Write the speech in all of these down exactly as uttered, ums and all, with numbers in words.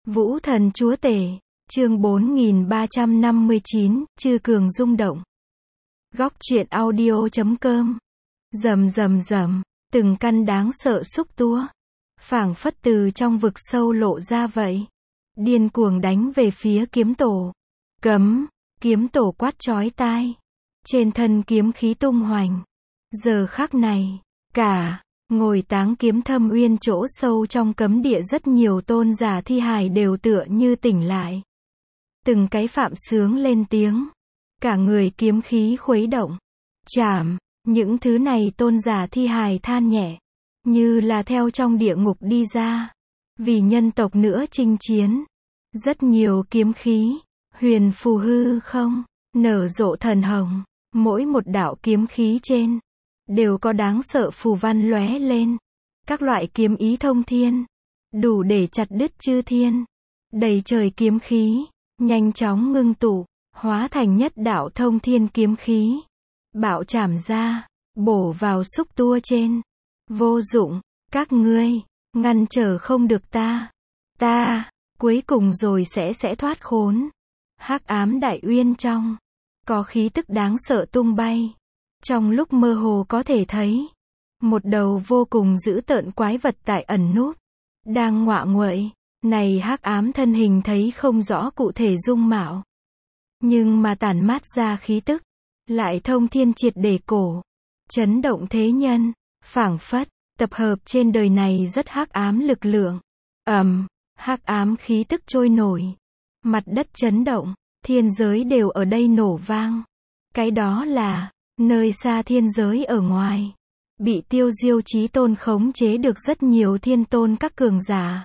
Vũ thần chúa tể, chương bốn nghìn ba trăm năm mươi chín, Chư cường rung động. Góc truyện audio chấm com. Rầm rầm rầm, từng căn đáng sợ xúc tua, phảng phất từ trong vực sâu lộ ra vậy, điên cuồng đánh về phía kiếm tổ. Cấm, kiếm tổ quát chói tai, trên thân kiếm khí tung hoành. Giờ khắc này, cả ngồi táng kiếm thâm uyên chỗ sâu trong cấm địa rất nhiều tôn giả thi hài đều tựa như tỉnh lại. Từng cái phạm sướng lên tiếng, cả người kiếm khí khuấy động. Chảm, những thứ này tôn giả thi hài than nhẹ, như là theo trong địa ngục đi ra, vì nhân tộc nữa chinh chiến. Rất nhiều kiếm khí, huyền phù hư không, nở rộ thần hồng, mỗi một đạo kiếm khí trên đều có đáng sợ phù văn lóe lên, các loại kiếm ý thông thiên, đủ để chặt đứt chư thiên. Đầy trời kiếm khí, nhanh chóng ngưng tụ, hóa thành nhất đạo thông thiên kiếm khí, bạo chảm ra, bổ vào xúc tua trên. Vô dụng, các ngươi ngăn trở không được ta, ta cuối cùng rồi sẽ sẽ thoát khốn. Hắc ám đại uyên trong có khí tức đáng sợ tung bay. Trong lúc mơ hồ có thể thấy một đầu vô cùng dữ tợn quái vật tại ẩn núp, đang ngọa nguậy. Này hắc ám thân hình thấy không rõ cụ thể dung mạo, nhưng mà tản mát ra khí tức lại thông thiên triệt để cổ, chấn động thế nhân, phảng phất tập hợp trên đời này rất hắc ám lực lượng. Ầm, hắc ám khí tức trôi nổi, mặt đất chấn động, thiên giới đều ở đây nổ vang. Cái đó là nơi xa thiên giới ở ngoài, bị Tiêu Diêu Chí Tôn khống chế được rất nhiều thiên tôn các cường giả,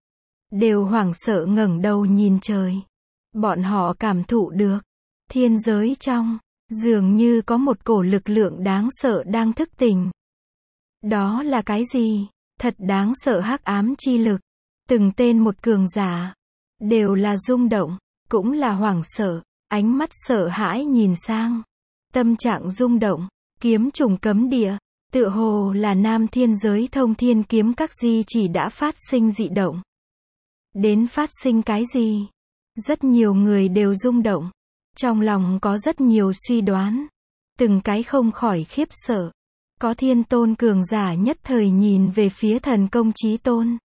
đều hoảng sợ ngẩng đầu nhìn trời. Bọn họ cảm thụ được, thiên giới trong, dường như có một cổ lực lượng đáng sợ đang thức tỉnh. Đó là cái gì? Thật đáng sợ hắc ám chi lực. Từng tên một cường giả, đều là rung động, cũng là hoảng sợ, ánh mắt sợ hãi nhìn sang. Tâm trạng rung động, kiếm trùng cấm địa, tựa hồ là nam thiên giới thông thiên kiếm các di chỉ đã phát sinh dị động. Đến phát sinh cái gì? Rất nhiều người đều rung động, trong lòng có rất nhiều suy đoán, từng cái không khỏi khiếp sợ. Có thiên tôn cường giả nhất thời nhìn về phía thần công chí tôn,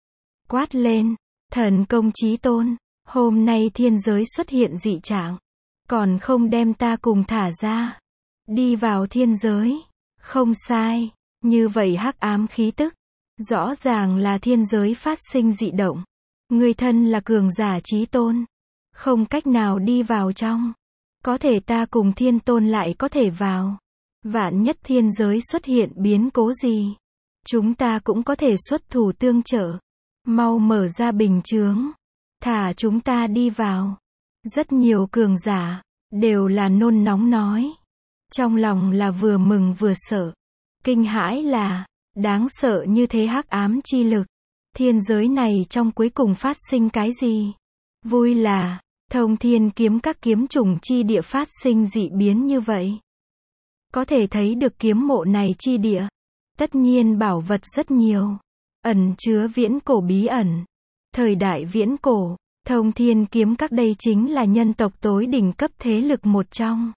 quát lên, thần công chí tôn, hôm nay thiên giới xuất hiện dị trạng, còn không đem ta cùng thả ra, đi vào thiên giới. Không sai, như vậy hắc ám khí tức, rõ ràng là thiên giới phát sinh dị động. Người thân là cường giả chí tôn, không cách nào đi vào trong, có thể ta cùng thiên tôn lại có thể vào. Vạn nhất thiên giới xuất hiện biến cố gì, chúng ta cũng có thể xuất thủ tương trợ. Mau mở ra bình chướng, thả chúng ta đi vào. Rất nhiều cường giả đều là nôn nóng nói, trong lòng là vừa mừng vừa sợ. Kinh hãi là, đáng sợ như thế hắc ám chi lực, thiên giới này trong cuối cùng phát sinh cái gì? Vui là, thông thiên kiếm các kiếm chủng chi địa phát sinh dị biến như vậy. Có thể thấy được kiếm mộ này chi địa, tất nhiên bảo vật rất nhiều, ẩn chứa viễn cổ bí ẩn. Thời đại viễn cổ, thông thiên kiếm các đây chính là nhân tộc tối đỉnh cấp thế lực một trong.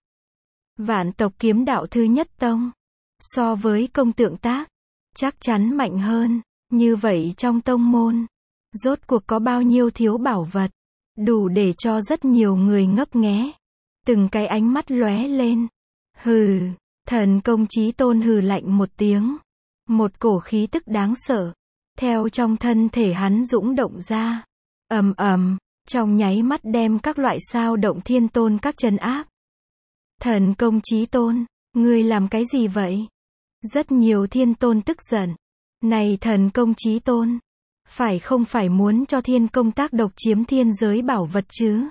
Vạn tộc kiếm đạo thứ nhất tông, so với công tượng tác, chắc chắn mạnh hơn. Như vậy trong tông môn, rốt cuộc có bao nhiêu thiếu bảo vật, đủ để cho rất nhiều người ngấp nghé. Từng cái ánh mắt lóe lên. Hừ, thần công chí tôn hừ lạnh một tiếng. Một cổ khí tức đáng sợ, theo trong thân thể hắn dũng động ra. Ầm ầm, trong nháy mắt đem các loại sao động thiên tôn các trấn áp. Thần công chí tôn, ngươi làm cái gì vậy? Rất nhiều thiên tôn tức giận. Này thần công chí tôn, phải không phải muốn cho thiên công tác độc chiếm thiên giới bảo vật chứ?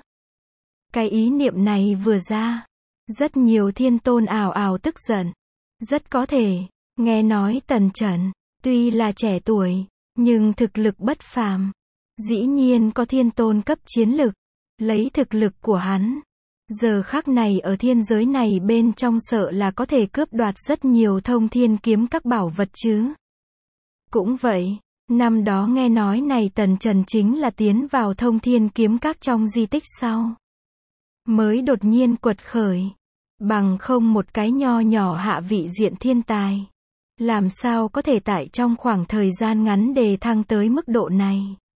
Cái ý niệm này vừa ra, rất nhiều thiên tôn ào ào tức giận. Rất có thể, nghe nói Tần Chẩn, tuy là trẻ tuổi, nhưng thực lực bất phàm. Dĩ nhiên có thiên tôn cấp chiến lực, lấy thực lực của hắn, giờ khắc này ở thiên giới này bên trong sợ là có thể cướp đoạt rất nhiều thông thiên kiếm các bảo vật chứ. Cũng vậy, Năm đó nghe nói này Tần Trần chính là tiến vào Thông Thiên Kiếm Các trong di tích sau, mới đột nhiên quật khởi. Bằng không một cái nho nhỏ hạ vị diện thiên tài, làm sao có thể tại trong khoảng thời gian ngắn đề thăng tới mức độ này.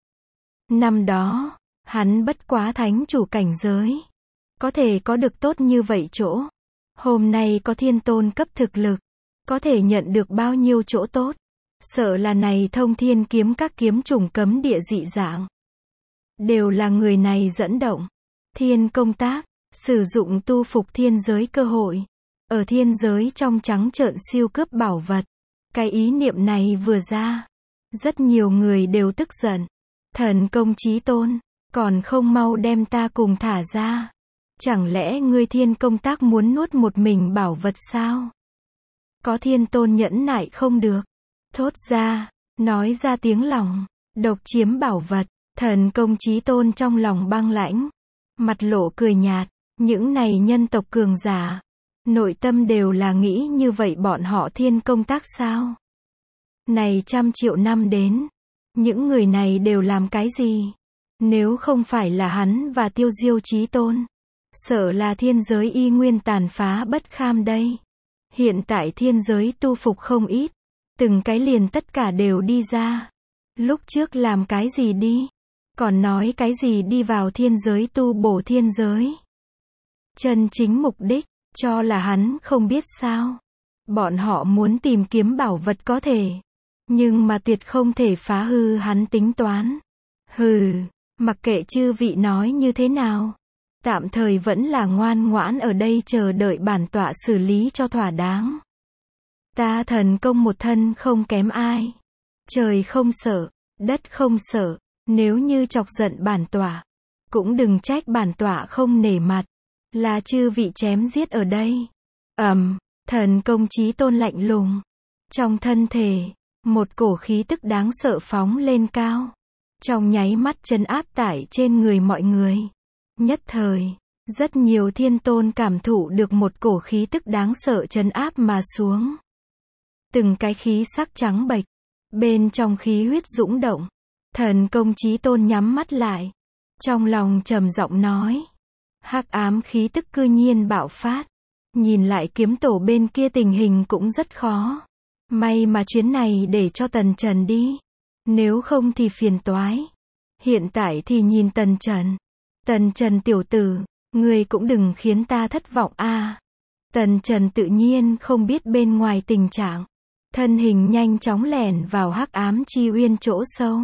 Năm đó, hắn bất quá thánh chủ cảnh giới, có thể có được tốt như vậy chỗ. Hôm nay có thiên tôn cấp thực lực, có thể nhận được bao nhiêu chỗ tốt. Sợ là này Thông Thiên Kiếm Các kiếm chủng cấm địa dị dạng, đều là người này dẫn động. Thiên công tác, sử dụng tu phục thiên giới cơ hội, ở thiên giới trong trắng trợn siêu cướp bảo vật. Cái ý niệm này vừa ra, rất nhiều người đều tức giận. Thần công chí tôn, còn không mau đem ta cùng thả ra. Chẳng lẽ ngươi thiên công tác muốn nuốt một mình bảo vật sao? Có thiên tôn nhẫn nại không được, thốt ra, nói ra tiếng lòng, độc chiếm bảo vật. Thần công chí tôn trong lòng băng lãnh, mặt lộ cười nhạt. Những này nhân tộc cường giả, nội tâm đều là nghĩ như vậy bọn họ thiên công tác sao? Này trăm triệu năm đến, những người này đều làm cái gì? Nếu không phải là hắn và Tiêu Diêu chí tôn, sợ là thiên giới y nguyên tàn phá bất kham đây. Hiện tại thiên giới tu phục không ít, từng cái liền tất cả đều đi ra. Lúc trước làm cái gì đi? Còn nói cái gì đi vào thiên giới tu bổ thiên giới? Chân chính mục đích, cho là hắn không biết sao. Bọn họ muốn tìm kiếm bảo vật có thể, nhưng mà tuyệt không thể phá hư hắn tính toán. Hừ, mặc kệ chư vị nói như thế nào, tạm thời vẫn là ngoan ngoãn ở đây chờ đợi bản tọa xử lý cho thỏa đáng. Ta thần công một thân không kém ai. Trời không sợ, đất không sợ, nếu như chọc giận bản tọa, cũng đừng trách bản tọa không nể mặt. Là chư vị chém giết ở đây. Ầm, um, thần công chí tôn lạnh lùng. Trong thân thể, một cổ khí tức đáng sợ phóng lên cao. Trong nháy mắt trấn áp tải trên người mọi người. Nhất thời, rất nhiều thiên tôn cảm thụ được một cổ khí tức đáng sợ trấn áp mà xuống. Từng cái khí sắc trắng bệch, bên trong khí huyết dũng động. Thần công chí tôn nhắm mắt lại, trong lòng trầm giọng nói. Hắc ám khí tức cư nhiên bạo phát. Nhìn lại kiếm tổ bên kia tình hình cũng rất khó. May mà chuyến này để cho Tần Trần đi. Nếu không thì phiền toái. Hiện tại thì nhìn Tần Trần. Tần Trần tiểu tử, ngươi cũng đừng khiến ta thất vọng a. À. Tần Trần tự nhiên không biết bên ngoài tình trạng. Thân hình nhanh chóng lẻn vào hắc ám chi uyên chỗ sâu.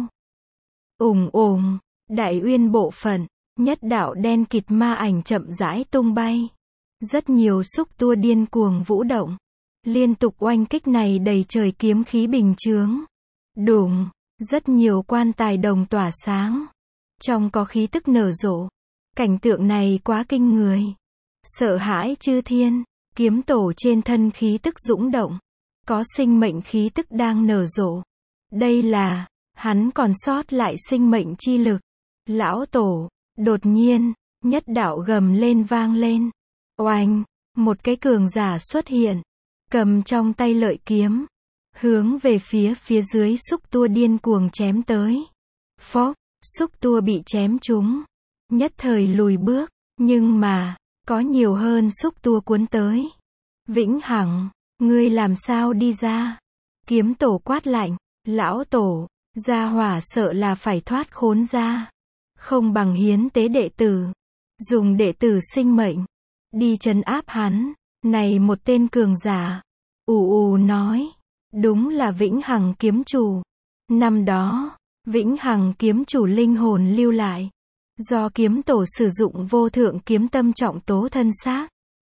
Ùng ùng, đại uyên bộ phận. Nhất đạo đen kịt ma ảnh chậm rãi tung bay. Rất nhiều xúc tua điên cuồng vũ động. Liên tục oanh kích này đầy trời kiếm khí bình chướng. Đùng, rất nhiều quan tài đồng tỏa sáng. Trong có khí tức nở rộ. Cảnh tượng này quá kinh người. Sợ hãi chư thiên, kiếm tổ trên thân khí tức dũng động. Có sinh mệnh khí tức đang nở rộ. Đây là, hắn còn sót lại sinh mệnh chi lực. Lão tổ. Đột nhiên, nhất đạo gầm lên vang lên. Oanh, một cái cường giả xuất hiện, cầm trong tay lợi kiếm, hướng về phía phía dưới xúc tua điên cuồng chém tới. Phốc, xúc tua bị chém trúng, nhất thời lùi bước, nhưng mà, có nhiều hơn xúc tua cuốn tới. Vĩnh Hằng, ngươi làm sao đi ra? Kiếm tổ quát lạnh, lão tổ, gia hỏa sợ là phải thoát khốn ra. Không bằng hiến tế đệ tử, dùng đệ tử sinh mệnh, đi trấn áp hắn. Này một tên cường giả, ù ù nói, đúng là Vĩnh Hằng kiếm chủ. Năm đó, Vĩnh Hằng kiếm chủ linh hồn lưu lại, do kiếm tổ sử dụng vô thượng kiếm tâm trọng tố thân xác.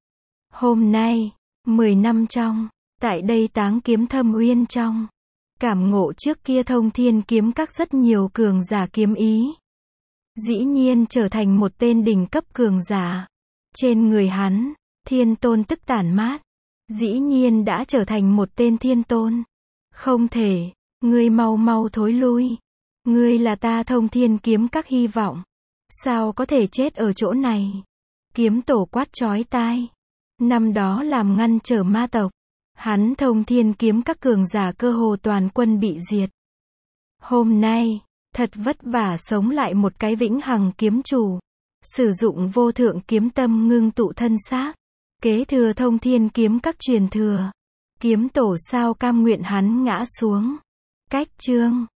Hôm nay, mười năm trong, tại đây Táng Kiếm Thâm Uyên trong, cảm ngộ trước kia Thông Thiên Kiếm Các rất nhiều cường giả kiếm ý. Dĩ nhiên trở thành một tên đỉnh cấp cường giả. Trên người hắn, thiên tôn tức tản mát. Dĩ nhiên đã trở thành một tên thiên tôn. Không thể, ngươi mau mau thối lui. Ngươi là ta Thông Thiên Kiếm Các hy vọng. Sao có thể chết ở chỗ này? Kiếm tổ quát chói tai. Năm đó làm ngăn trở ma tộc. Hắn Thông Thiên Kiếm Các cường giả cơ hồ toàn quân bị diệt. Hôm nay, thật vất vả sống lại một cái vĩnh hằng kiếm chủ. Sử dụng vô thượng kiếm tâm ngưng tụ thân xác. Kế thừa thông thiên kiếm các truyền thừa. Kiếm tổ sao cam nguyện hắn ngã xuống. Cách chương